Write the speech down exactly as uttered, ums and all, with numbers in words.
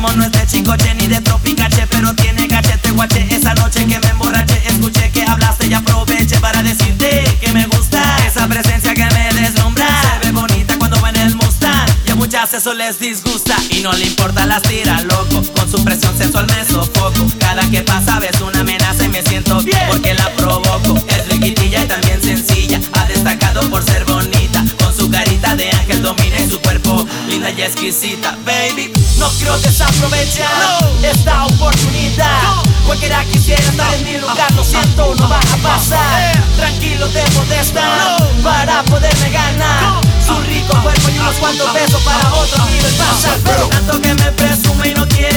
como no es de Chicoche ni de Tropicache, pero tiene cachete guache. Esa noche que me emborraché, escuché que hablaste y aproveché para decirte que me gusta esa presencia que me deslumbra. Se ve bonita cuando va en el Mustang y a muchas eso les disgusta y no le importa, las tira loco. Con su presión sensual me sofoco. Cada que pasa ves una amenaza y me siento bien porque la provoco. Es riquitilla y también sencilla, ha destacado por ser bonita. Con su carita de ángel domina y su cuerpo linda y exquisita. Baby, no quiero desaprovechar no. esta oportunidad no. Cualquiera quisiera estar en mi lugar, lo siento, no va a pasar. Tranquilo debo de estar no. para poderme ganar no. su rico cuerpo y unos cuantos besos para otro nivel pasar. Pero tanto que me presume y no quiere